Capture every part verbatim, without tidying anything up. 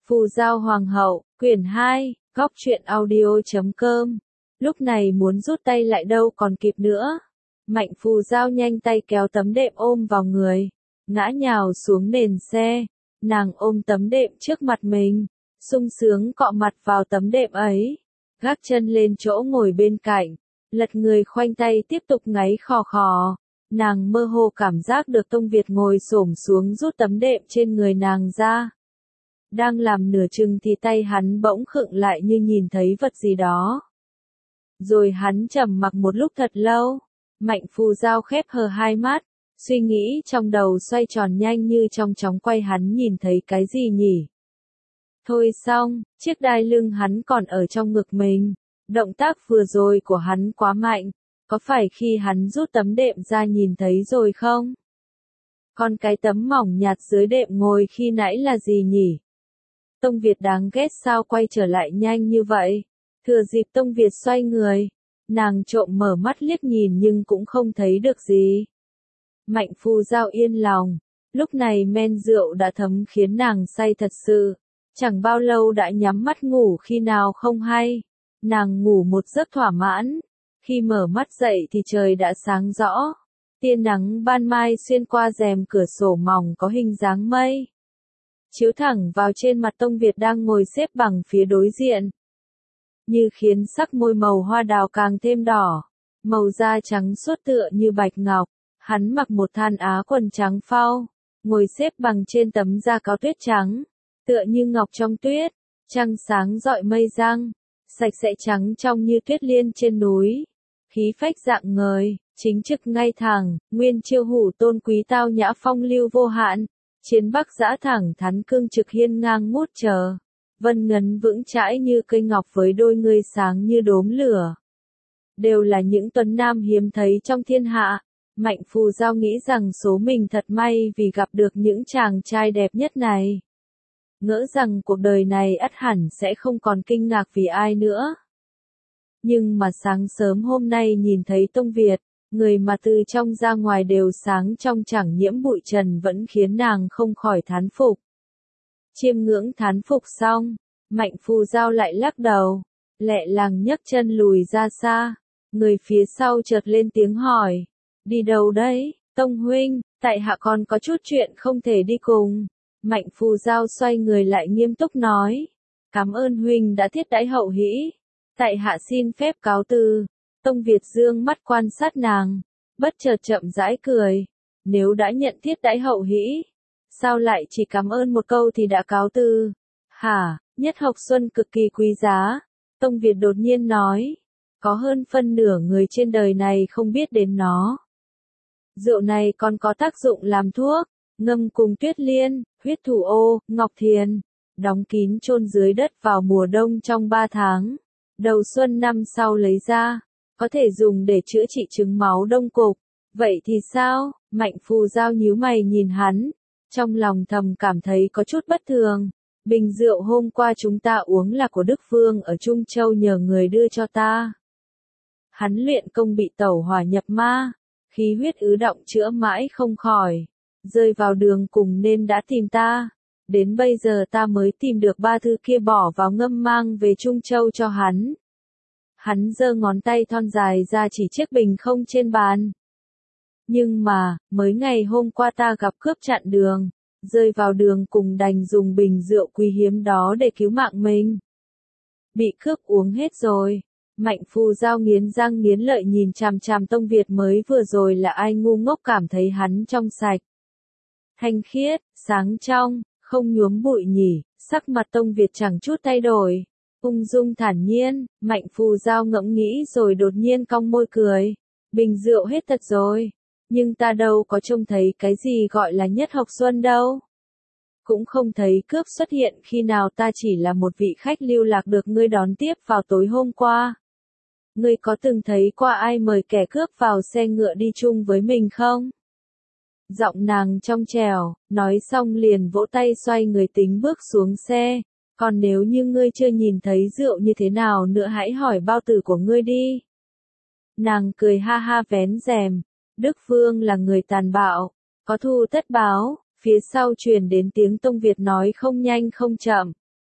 Phù Giao Hoàng hậu, quyển hai, góc truyện audio chấm com. Lúc này muốn rút tay lại đâu còn kịp nữa. Mạnh Phù Giao nhanh tay kéo tấm đệm ôm vào người, ngã nhào xuống nền xe. Nàng ôm tấm đệm trước mặt mình, sung sướng cọ mặt vào tấm đệm ấy, gác chân lên chỗ ngồi bên cạnh, lật người khoanh tay tiếp tục ngáy khò khò. Nàng mơ hồ cảm giác được Tông Việt ngồi xổm xuống rút tấm đệm trên người nàng ra. Đang làm nửa chừng thì tay hắn bỗng khựng lại như nhìn thấy vật gì đó. Rồi hắn trầm mặc một lúc thật lâu. Mạnh Phù Giao khép hờ hai mắt, suy nghĩ trong đầu xoay tròn nhanh như trong chóng quay. Hắn nhìn thấy cái gì nhỉ? Thôi xong, chiếc đai lưng hắn còn ở trong ngực mình. Động tác vừa rồi của hắn quá mạnh, có phải khi hắn rút tấm đệm ra nhìn thấy rồi không? Còn cái tấm mỏng nhạt dưới đệm ngồi khi nãy là gì nhỉ? Tông Việt đáng ghét sao quay trở lại nhanh như vậy? Thừa dịp Tông Việt xoay người, nàng trộm mở mắt liếc nhìn nhưng cũng không thấy được gì. Mạnh Phù Giao yên lòng, lúc này men rượu đã thấm khiến nàng say thật sự. Chẳng bao lâu đã nhắm mắt ngủ khi nào không hay. Nàng ngủ một giấc thỏa mãn. Khi mở mắt dậy thì trời đã sáng rõ. Tia nắng ban mai xuyên qua rèm cửa sổ mỏng có hình dáng mây, chiếu thẳng vào trên mặt Tông Việt đang ngồi xếp bằng phía đối diện, như khiến sắc môi màu hoa đào càng thêm đỏ, màu da trắng suốt tựa như bạch ngọc. Hắn mặc một than á quần trắng phau, ngồi xếp bằng trên tấm da cáo tuyết trắng, tựa như ngọc trong tuyết, trăng sáng rọi mây răng, sạch sẽ trắng trong như tuyết liên trên núi, khí phách dạng ngời, chính trực ngay thẳng, nguyên chiêu hủ tôn quý tao nhã phong lưu vô hạn, chiến bắc dã thẳng thắn cương trực hiên ngang ngút chờ, vân ngấn vững chãi như cây ngọc với đôi ngươi sáng như đốm lửa. Đều là những tuấn nam hiếm thấy trong thiên hạ. Mạnh Phù Giao nghĩ rằng số mình thật may vì gặp được những chàng trai đẹp nhất này. Ngỡ rằng cuộc đời này ắt hẳn sẽ không còn kinh ngạc vì ai nữa. Nhưng mà sáng sớm hôm nay nhìn thấy Tông Việt, người mà từ trong ra ngoài đều sáng trong chẳng nhiễm bụi trần vẫn khiến nàng không khỏi thán phục. Chiêm ngưỡng thán phục xong, Mạnh Phù Giao lại lắc đầu, lẹ làng nhấc chân lùi ra xa. Người phía sau chợt lên tiếng hỏi, đi đâu đấy, Tông huynh, tại hạ còn có chút chuyện không thể đi cùng. Mạnh Phù Giao xoay người lại nghiêm túc nói, cảm ơn huynh đã thiết đãi hậu hĩ, tại hạ xin phép cáo từ. Tông Việt dương mắt quan sát nàng, bất chợt chậm rãi cười, nếu đã nhận thiết đãi hậu hĩ, sao lại chỉ cảm ơn một câu thì đã cáo từ? Hả, nhất học xuân cực kỳ quý giá. Tông Việt đột nhiên nói, có hơn phân nửa người trên đời này không biết đến nó. Rượu này còn có tác dụng làm thuốc, ngâm cùng tuyết liên, huyết thủ ô, ngọc thiền, đóng kín chôn dưới đất vào mùa đông trong ba tháng. Đầu xuân năm sau lấy ra, có thể dùng để chữa trị chứng máu đông cục. Vậy thì sao? Mạnh Phù Giao nhíu mày nhìn hắn, trong lòng thầm cảm thấy có chút bất thường. Bình rượu hôm qua chúng ta uống là của Đức Vương ở Trung Châu nhờ người đưa cho ta. Hắn luyện công bị tẩu hỏa nhập ma, khí huyết ứ động chữa mãi không khỏi, rơi vào đường cùng nên đã tìm ta. Đến bây giờ ta mới tìm được ba thứ kia bỏ vào ngâm mang về Trung Châu cho hắn. Hắn giơ ngón tay thon dài ra chỉ chiếc bình không trên bàn. Nhưng mà, mới ngày hôm qua ta gặp cướp chặn đường, rơi vào đường cùng đành dùng bình rượu quý hiếm đó để cứu mạng mình. Bị cướp uống hết rồi. Mạnh Phù Giao nghiến răng nghiến lợi nhìn chằm chằm Tông Việt mới vừa rồi là ai ngu ngốc cảm thấy hắn trong sạch, thanh khiết, sáng trong, không nhuốm bụi nhỉ. Sắc mặt Tông Việt chẳng chút thay đổi, ung dung thản nhiên. Mạnh Phù Giao ngẫm nghĩ rồi đột nhiên cong môi cười, bình rượu hết thật rồi, nhưng ta đâu có trông thấy cái gì gọi là nhất học xuân đâu. Cũng không thấy cướp xuất hiện khi nào, ta chỉ là một vị khách lưu lạc được ngươi đón tiếp vào tối hôm qua. Ngươi có từng thấy qua ai mời kẻ cướp vào xe ngựa đi chung với mình không? Giọng nàng trong trẻo, nói xong liền vỗ tay xoay người tính bước xuống xe. Còn nếu như ngươi chưa nhìn thấy rượu như thế nào nữa hãy hỏi bao tử của ngươi đi. Nàng cười ha ha vén rèm, Đức Vương là người tàn bạo, có thù tất báo. Phía sau truyền đến tiếng Tông Việt nói không nhanh không chậm,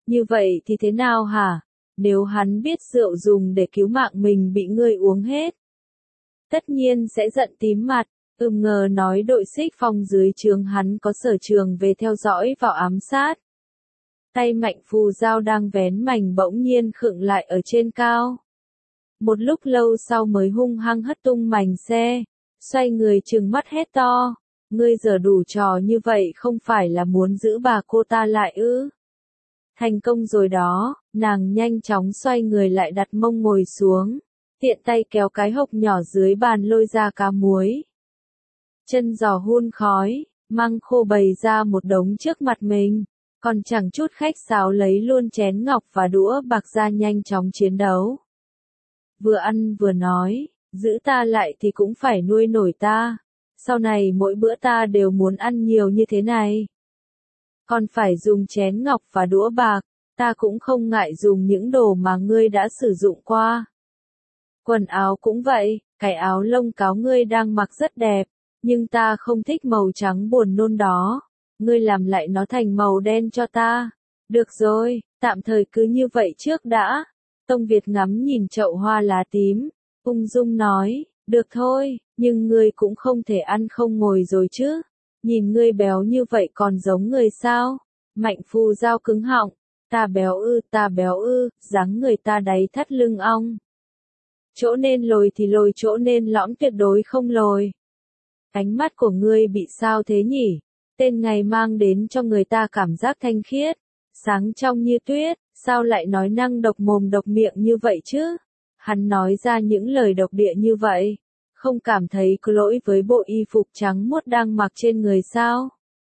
Như vậy thì thế nào hả? Nếu hắn biết rượu dùng để cứu mạng mình bị ngươi uống hết, tất nhiên sẽ giận tím mặt. Ừm ngờ nói đội xích phong dưới trướng hắn có sở trường về theo dõi vào ám sát. Tay Mạnh Phù Giao đang vén mảnh bỗng nhiên khựng lại ở trên cao. Một lúc lâu sau mới hung hăng hất tung mảnh xe, xoay người trừng mắt hét to. Ngươi giờ đủ trò như vậy không phải là muốn giữ bà cô ta lại ư? Thành công rồi đó, nàng nhanh chóng xoay người lại đặt mông ngồi xuống, tiện tay kéo cái hộp nhỏ dưới bàn lôi ra cá muối. Chân giò hun khói, măng khô bày ra một đống trước mặt mình, còn chẳng chút khách sáo lấy luôn chén ngọc và đũa bạc ra nhanh chóng chiến đấu. Vừa ăn vừa nói, giữ ta lại thì cũng phải nuôi nổi ta, sau này mỗi bữa ta đều muốn ăn nhiều như thế này. Còn phải dùng chén ngọc và đũa bạc, ta cũng không ngại dùng những đồ mà ngươi đã sử dụng qua. Quần áo cũng vậy, cái áo lông cáo ngươi đang mặc rất đẹp, nhưng ta không thích màu trắng buồn nôn đó, ngươi làm lại nó thành màu đen cho ta. Được rồi, tạm thời cứ như vậy trước đã. Tông Việt ngắm nhìn chậu hoa lá tím, ung dung nói, được thôi, nhưng ngươi cũng không thể ăn không ngồi rồi chứ. Nhìn ngươi béo như vậy còn giống người sao? Mạnh Phù Giao cứng họng, ta béo ư, ta béo ư, dáng người ta đáy thắt lưng ong. Chỗ nên lồi thì lồi, chỗ nên lõm tuyệt đối không lồi. Ánh mắt của ngươi bị sao thế nhỉ? Tên ngày mang đến cho người ta cảm giác thanh khiết, sáng trong như tuyết, sao lại nói năng độc mồm độc miệng như vậy chứ? Hắn nói ra những lời độc địa như vậy, không cảm thấy có lỗi với bộ y phục trắng muốt đang mặc trên người sao?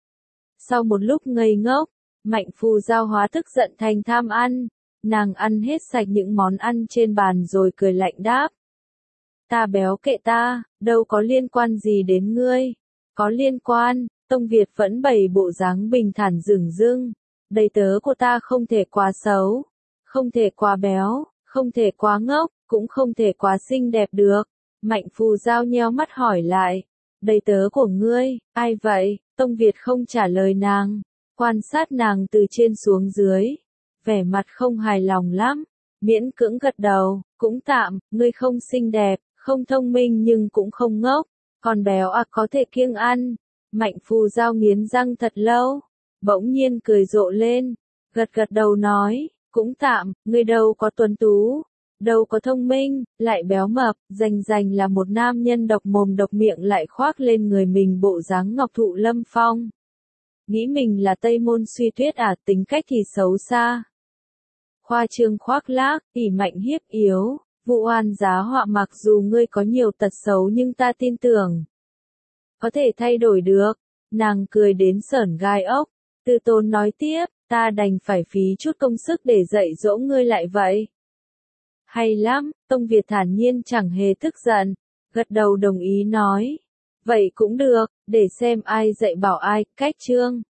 Sau một lúc ngây ngốc, Mạnh Phù Giao hóa tức giận thành tham ăn, nàng ăn hết sạch những món ăn trên bàn rồi cười lạnh đáp. Ta béo kệ ta, đâu có liên quan gì đến ngươi. Có liên quan, Tông Việt vẫn bày bộ dáng bình thản dửng dưng. Đầy tớ của ta không thể quá xấu, không thể quá béo, không thể quá ngốc, cũng không thể quá xinh đẹp được. Mạnh Phù Giao nheo mắt hỏi lại, đầy tớ của ngươi, ai vậy? Tông Việt không trả lời nàng, quan sát nàng từ trên xuống dưới, vẻ mặt không hài lòng lắm, miễn cưỡng gật đầu, cũng tạm, ngươi không xinh đẹp, không thông minh nhưng cũng không ngốc, còn béo à có thể kiêng ăn. Mạnh Phù Giao nghiến răng thật lâu, bỗng nhiên cười rộ lên, gật gật đầu nói, cũng tạm, ngươi đâu có tuấn tú, đâu có thông minh, lại béo mập, rành rành là một nam nhân độc mồm độc miệng lại khoác lên người mình bộ dáng ngọc thụ lâm phong. Nghĩ mình là Tây Môn Suy Tuyết à, tính cách thì xấu xa. Khoa trương khoác lác, ỷ mạnh hiếp yếu, vụ oan giá họa, mặc dù ngươi có nhiều tật xấu nhưng ta tin tưởng có thể thay đổi được. Nàng cười đến sởn gai ốc, Tư Tốn nói tiếp, ta đành phải phí chút công sức để dạy dỗ ngươi lại vậy. Hay lắm, Tông Việt thản nhiên chẳng hề tức giận, gật đầu đồng ý nói. Vậy cũng được, để xem ai dạy bảo ai, cách chương.